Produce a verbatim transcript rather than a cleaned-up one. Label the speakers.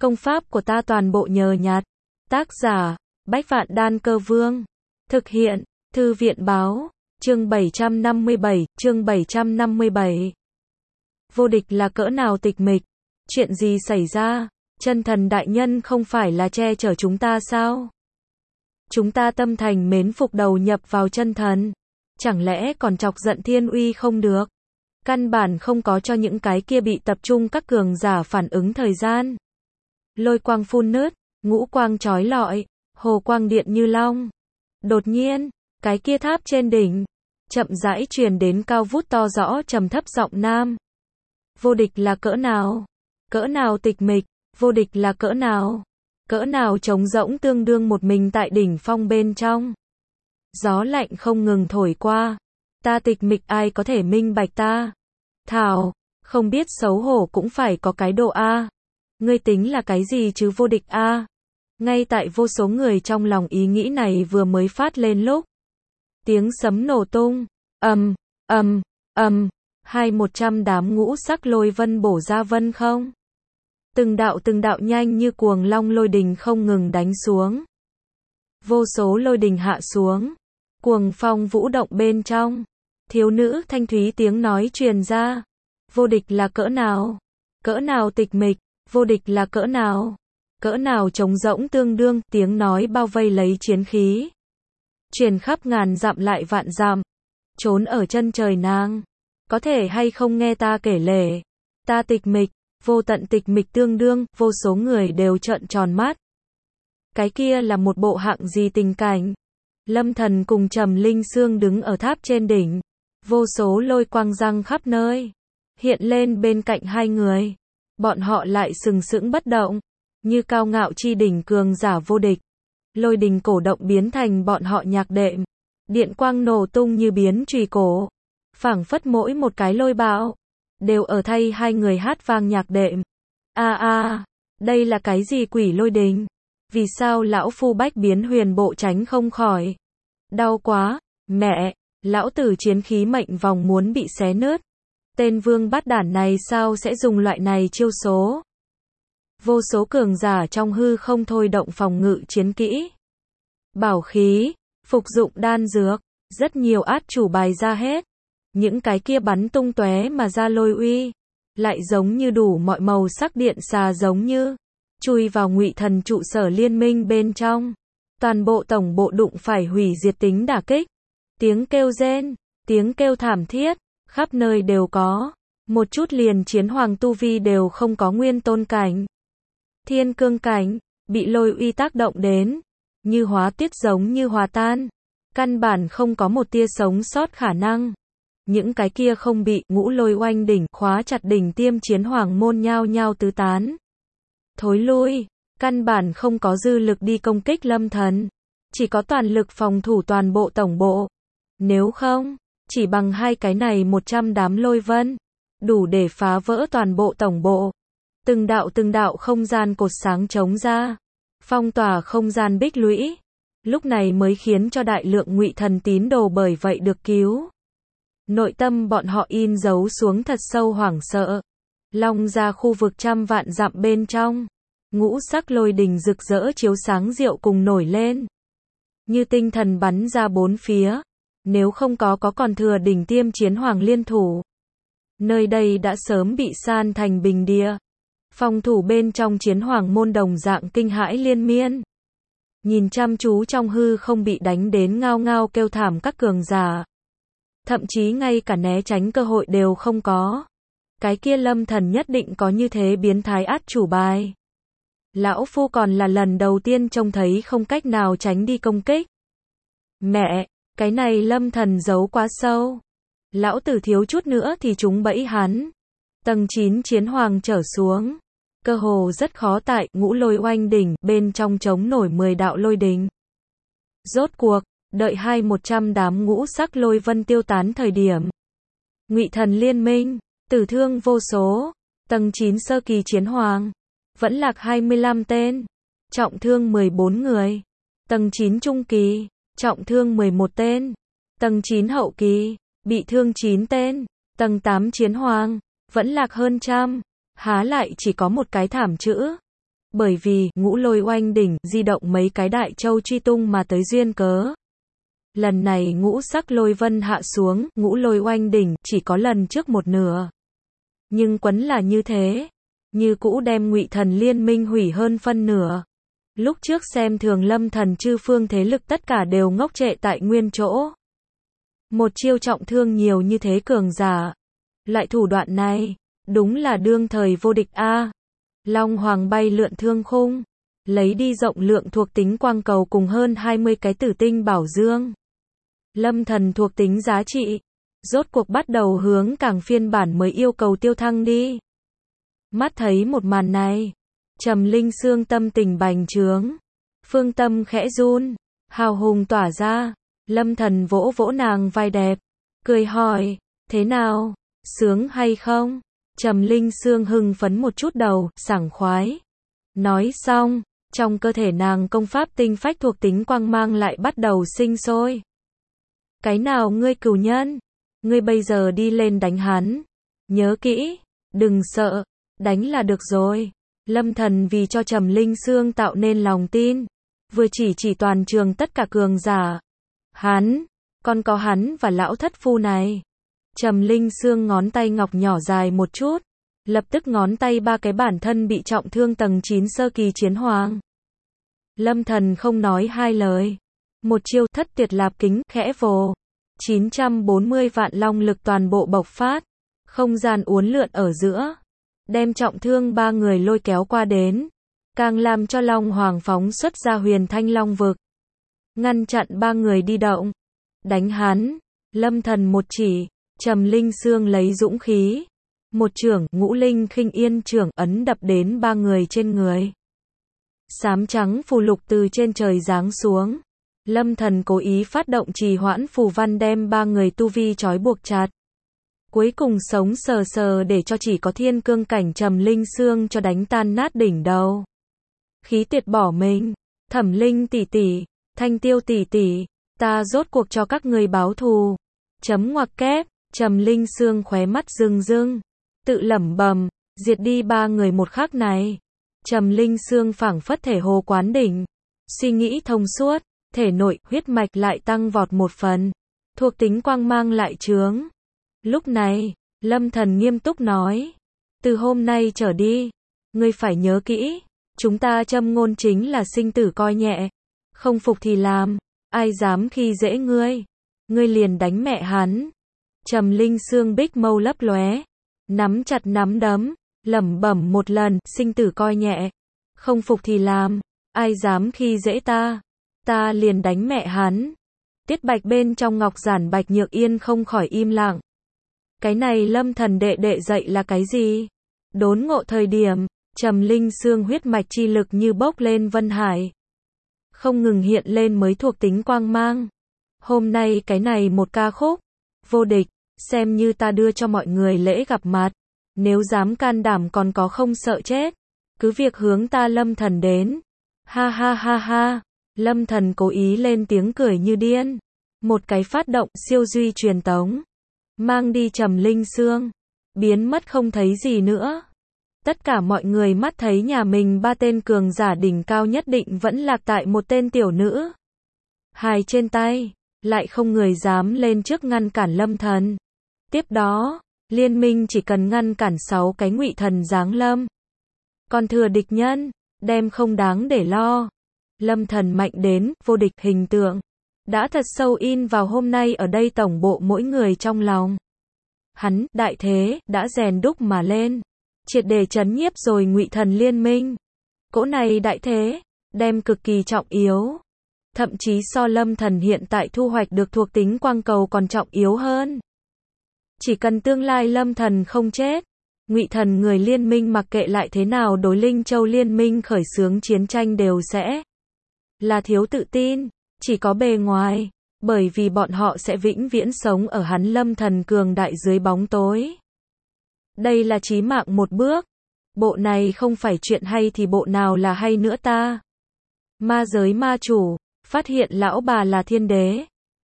Speaker 1: Công pháp của ta toàn bộ nhờ nhặt. Tác giả, Bách Vạn Đan Cơ Vương. Thực hiện, Thư viện Báo. Chương bảy trăm năm mươi bảy, chương bảy trăm năm mươi bảy. Vô địch là cỡ nào tịch mịch? Chuyện gì xảy ra? Chân thần đại nhân không phải là che chở chúng ta sao? Chúng ta tâm thành mến phục đầu nhập vào chân thần. Chẳng lẽ còn chọc giận thiên uy không được? Căn bản không có cho những cái kia bị tập trung các cường giả phản ứng thời gian. Lôi quang phun nứt, ngũ quang chói lọi, hồ quang điện như long. Đột nhiên, cái kia tháp trên đỉnh, chậm rãi truyền đến cao vút to rõ trầm thấp giọng nam. Vô địch là cỡ nào? Cỡ nào tịch mịch? Vô địch là cỡ nào? Cỡ nào trống rỗng tương đương một mình tại đỉnh phong bên trong. Gió lạnh không ngừng thổi qua. Ta tịch mịch ai có thể minh bạch ta? Thảo, không biết xấu hổ cũng phải có cái độ A. Ngươi tính là cái gì chứ vô địch A? Ngay tại vô số người trong lòng ý nghĩ này vừa mới phát lên lúc. Tiếng sấm nổ tung, ầm, ầm, ầm, hai một trăm đám ngũ sắc lôi vân bổ ra vân không. Từng đạo từng đạo nhanh như cuồng long lôi đình không ngừng đánh xuống. Vô số lôi đình hạ xuống. Cuồng phong vũ động bên trong. Thiếu nữ thanh thúy tiếng nói truyền ra. Vô địch là cỡ nào? Cỡ nào tịch mịch? Vô địch là cỡ nào? Cỡ nào trống rỗng tương đương, tiếng nói bao vây lấy chiến khí. Truyền khắp ngàn dặm lại vạn dặm. Trốn ở chân trời nàng. Có thể hay không nghe ta kể lể. Ta tịch mịch, vô tận tịch mịch tương đương, vô số người đều trợn tròn mắt. Cái kia là một bộ hạng gì tình cảnh? Lâm Thần cùng Trầm Linh Sương đứng ở tháp trên đỉnh. Vô số lôi quang răng khắp nơi. Hiện lên bên cạnh hai người. Bọn họ lại sừng sững bất động. Như cao ngạo chi đỉnh cường giả vô địch. Lôi đình cổ động biến thành bọn họ nhạc đệm. Điện quang nổ tung như biến chùy cổ. Phảng phất mỗi một cái lôi bão. Đều ở thay hai người hát vang nhạc đệm. A a, đây là cái gì quỷ lôi đình? Vì sao lão phu bách biến huyền bộ tránh không khỏi? Đau quá, mẹ, lão tử chiến khí mệnh vòng muốn bị xé nứt. Tên vương bát đản này sao sẽ dùng loại này chiêu số? Vô số cường giả trong hư không thôi động phòng ngự chiến kỹ. Bảo khí, phục dụng đan dược, rất nhiều át chủ bài ra hết. Những cái kia bắn tung tóe mà ra lôi uy, lại giống như đủ mọi màu sắc điện xà giống như chui vào Ngụy Thần trụ sở liên minh bên trong. Toàn bộ tổng bộ đụng phải hủy diệt tính đả kích. Tiếng kêu rên, tiếng kêu thảm thiết, khắp nơi đều có. Một chút liền chiến hoàng tu vi đều không có nguyên tôn cảnh. Thiên cương cảnh, bị lôi uy tác động đến. Như hóa tiết giống như hòa tan. Căn bản không có một tia sống sót khả năng. Những cái kia không bị ngũ lôi oanh đỉnh khóa chặt đỉnh tiêm chiến hoàng môn nhao nhao tứ tán. Thối lui, căn bản không có dư lực đi công kích Lâm Thần. Chỉ có toàn lực phòng thủ toàn bộ tổng bộ. Nếu không, chỉ bằng hai cái này một trăm đám lôi vân, đủ để phá vỡ toàn bộ tổng bộ. Từng đạo từng đạo không gian cột sáng chống ra. Phong tỏa không gian bích lũy. Lúc này mới khiến cho đại lượng Ngụy Thần tín đồ bởi vậy được cứu. Nội tâm bọn họ in dấu xuống thật sâu hoảng sợ. Long ra khu vực trăm vạn dặm bên trong. Ngũ sắc lôi đình rực rỡ chiếu sáng rượu cùng nổi lên. Như tinh thần bắn ra bốn phía. Nếu không có có còn thừa đỉnh tiêm chiến hoàng liên thủ. Nơi đây đã sớm bị san thành bình địa. Phòng thủ bên trong chiến hoàng môn đồng dạng kinh hãi liên miên. Nhìn chăm chú trong hư không bị đánh đến ngao ngao kêu thảm các cường giả. Thậm chí ngay cả né tránh cơ hội đều không có. Cái kia Lâm Thần nhất định có như thế biến thái át chủ bài. Lão phu còn là lần đầu tiên trông thấy không cách nào tránh đi công kích. Mẹ, cái này Lâm Thần giấu quá sâu. Lão tử thiếu chút nữa thì trúng bẫy hắn. Tầng chín chiến hoàng trở xuống. Cơ hồ rất khó tại ngũ lôi oanh đỉnh bên trong chống nổi mười đạo lôi đình. Rốt cuộc, đợi hai một trăm đám ngũ sắc lôi vân tiêu tán thời điểm. Ngụy Thần liên minh, tử thương vô số. Tầng chín sơ kỳ chiến hoàng. Vẫn lạc hai mươi lăm tên. Trọng thương mười bốn người. Tầng chín trung kỳ. Trọng thương mười một tên. Tầng chín hậu kỳ. Bị thương chín tên. Tầng tám chiến hoàng. Vẫn lạc hơn trăm. Há lại chỉ có một cái thảm chữ. Bởi vì, ngũ lôi oanh đỉnh, di động mấy cái đại châu truy tung mà tới duyên cớ. Lần này ngũ sắc lôi vân hạ xuống, ngũ lôi oanh đỉnh, chỉ có lần trước một nửa. Nhưng quấn là như thế. Như cũ đem Ngụy Thần liên minh hủy hơn phân nửa. Lúc trước xem thường Lâm Thần chư phương thế lực tất cả đều ngốc trệ tại nguyên chỗ. Một chiêu trọng thương nhiều như thế cường giả. Loại thủ đoạn này, đúng là đương thời vô địch a. Long Hoàng bay lượn thương khung, lấy đi rộng lượng thuộc tính quang cầu cùng hơn hai mươi cái tử tinh bảo dương. Lâm Thần thuộc tính giá trị, rốt cuộc bắt đầu hướng càng phiên bản mới yêu cầu tiêu thăng đi. Mắt thấy một màn này, Trầm Linh Sương tâm tình bành trướng, phương tâm khẽ run, hào hùng tỏa ra. Lâm Thần vỗ vỗ nàng vai đẹp, cười hỏi, thế nào, sướng hay không? Trầm Linh Sương hưng phấn một chút đầu, sảng khoái. Nói xong, trong cơ thể nàng công pháp tinh phách thuộc tính quang mang lại bắt đầu sinh sôi. Cái nào ngươi cửu nhân? Ngươi bây giờ đi lên đánh hắn. Nhớ kỹ, đừng sợ, đánh là được rồi. Lâm Thần vì cho Trầm Linh Sương tạo nên lòng tin, vừa chỉ chỉ toàn trường tất cả cường giả. Hắn, còn có hắn và lão thất phu này. Trầm Linh Sương ngón tay ngọc nhỏ dài một chút, lập tức ngón tay ba cái bản thân bị trọng thương tầng chín sơ kỳ chiến hoàng. Lâm Thần không nói hai lời, một chiêu thất tuyệt lạp kính khẽ vồ, chín trăm bốn mươi vạn long lực toàn bộ bộc phát, không gian uốn lượn ở giữa, đem trọng thương ba người lôi kéo qua đến, càng làm cho Long Hoàng phóng xuất ra huyền thanh long vực, ngăn chặn ba người đi động. Đánh hắn. Lâm Thần một chỉ, Trầm Linh Sương lấy dũng khí, một chưởng ngũ linh khinh yên chưởng ấn đập đến ba người trên người. Xám trắng phù lục từ trên trời giáng xuống. Lâm Thần cố ý phát động trì hoãn phù văn đem ba người tu vi trói buộc chặt. Cuối cùng sống sờ sờ để cho chỉ có thiên cương cảnh Trầm Linh Sương cho đánh tan nát đỉnh đầu. Khí tuyệt bỏ mình. Thẩm Linh tỷ tỷ, Thanh Tiêu tỷ tỷ, ta rốt cuộc cho các người báo thù. Chấm ngoặc kép. Trầm Linh Sương khóe mắt rưng rưng, tự lẩm bẩm, diệt đi ba người một khắc này. Trầm Linh Sương phảng phất thể hồ quán đỉnh, suy nghĩ thông suốt, thể nội huyết mạch lại tăng vọt một phần, thuộc tính quang mang lại chướng. Lúc này, Lâm Thần nghiêm túc nói, từ hôm nay trở đi, ngươi phải nhớ kỹ, chúng ta châm ngôn chính là sinh tử coi nhẹ, không phục thì làm, ai dám khi dễ ngươi, ngươi liền đánh mẹ hắn. Trầm Linh Sương bích mâu lấp lóe, nắm chặt nắm đấm, lẩm bẩm một lần, sinh tử coi nhẹ, không phục thì làm, ai dám khi dễ ta, ta liền đánh mẹ hắn. Tiết Bạch bên trong ngọc giản Bạch Nhược Yên không khỏi im lặng. Cái này Lâm Thần đệ đệ dạy là cái gì? Đốn ngộ thời điểm, Trầm Linh Sương huyết mạch chi lực như bốc lên vân hải, không ngừng hiện lên mới thuộc tính quang mang. Hôm nay cái này một ca khúc vô địch, xem như ta đưa cho mọi người lễ gặp mặt. Nếu dám can đảm còn có không sợ chết, cứ việc hướng ta Lâm Thần đến. Ha ha ha ha. Lâm Thần cố ý lên tiếng cười như điên. Một cái phát động siêu duy truyền tống, mang đi Trầm Linh Sương, biến mất không thấy gì nữa. Tất cả mọi người mắt thấy nhà mình ba tên cường giả đỉnh cao nhất định vẫn lạc tại một tên tiểu nữ hài trên tay, lại không người dám lên trước ngăn cản Lâm Thần. Tiếp đó, liên minh chỉ cần ngăn cản sáu cái Ngụy Thần giáng lâm, còn thừa địch nhân, đem không đáng để lo. Lâm Thần mạnh đến, vô địch hình tượng, đã thật sâu in vào hôm nay ở đây tổng bộ mỗi người trong lòng. Hắn, đại thế, đã rèn đúc mà lên, triệt để trấn nhiếp rồi Ngụy Thần liên minh. Cỗ này đại thế, đem cực kỳ trọng yếu. Thậm chí so Lâm Thần hiện tại thu hoạch được thuộc tính quang cầu còn trọng yếu hơn. Chỉ cần tương lai Lâm Thần không chết, Ngụy Thần người liên minh mặc kệ lại thế nào đối Linh Châu liên minh khởi xướng chiến tranh đều sẽ là thiếu tự tin, chỉ có bề ngoài, bởi vì bọn họ sẽ vĩnh viễn sống ở hắn Lâm Thần cường đại dưới bóng tối. Đây là chí mạng một bước. Bộ này không phải chuyện hay thì bộ nào là hay nữa ta? Ma giới ma chủ, phát hiện lão bà là thiên đế.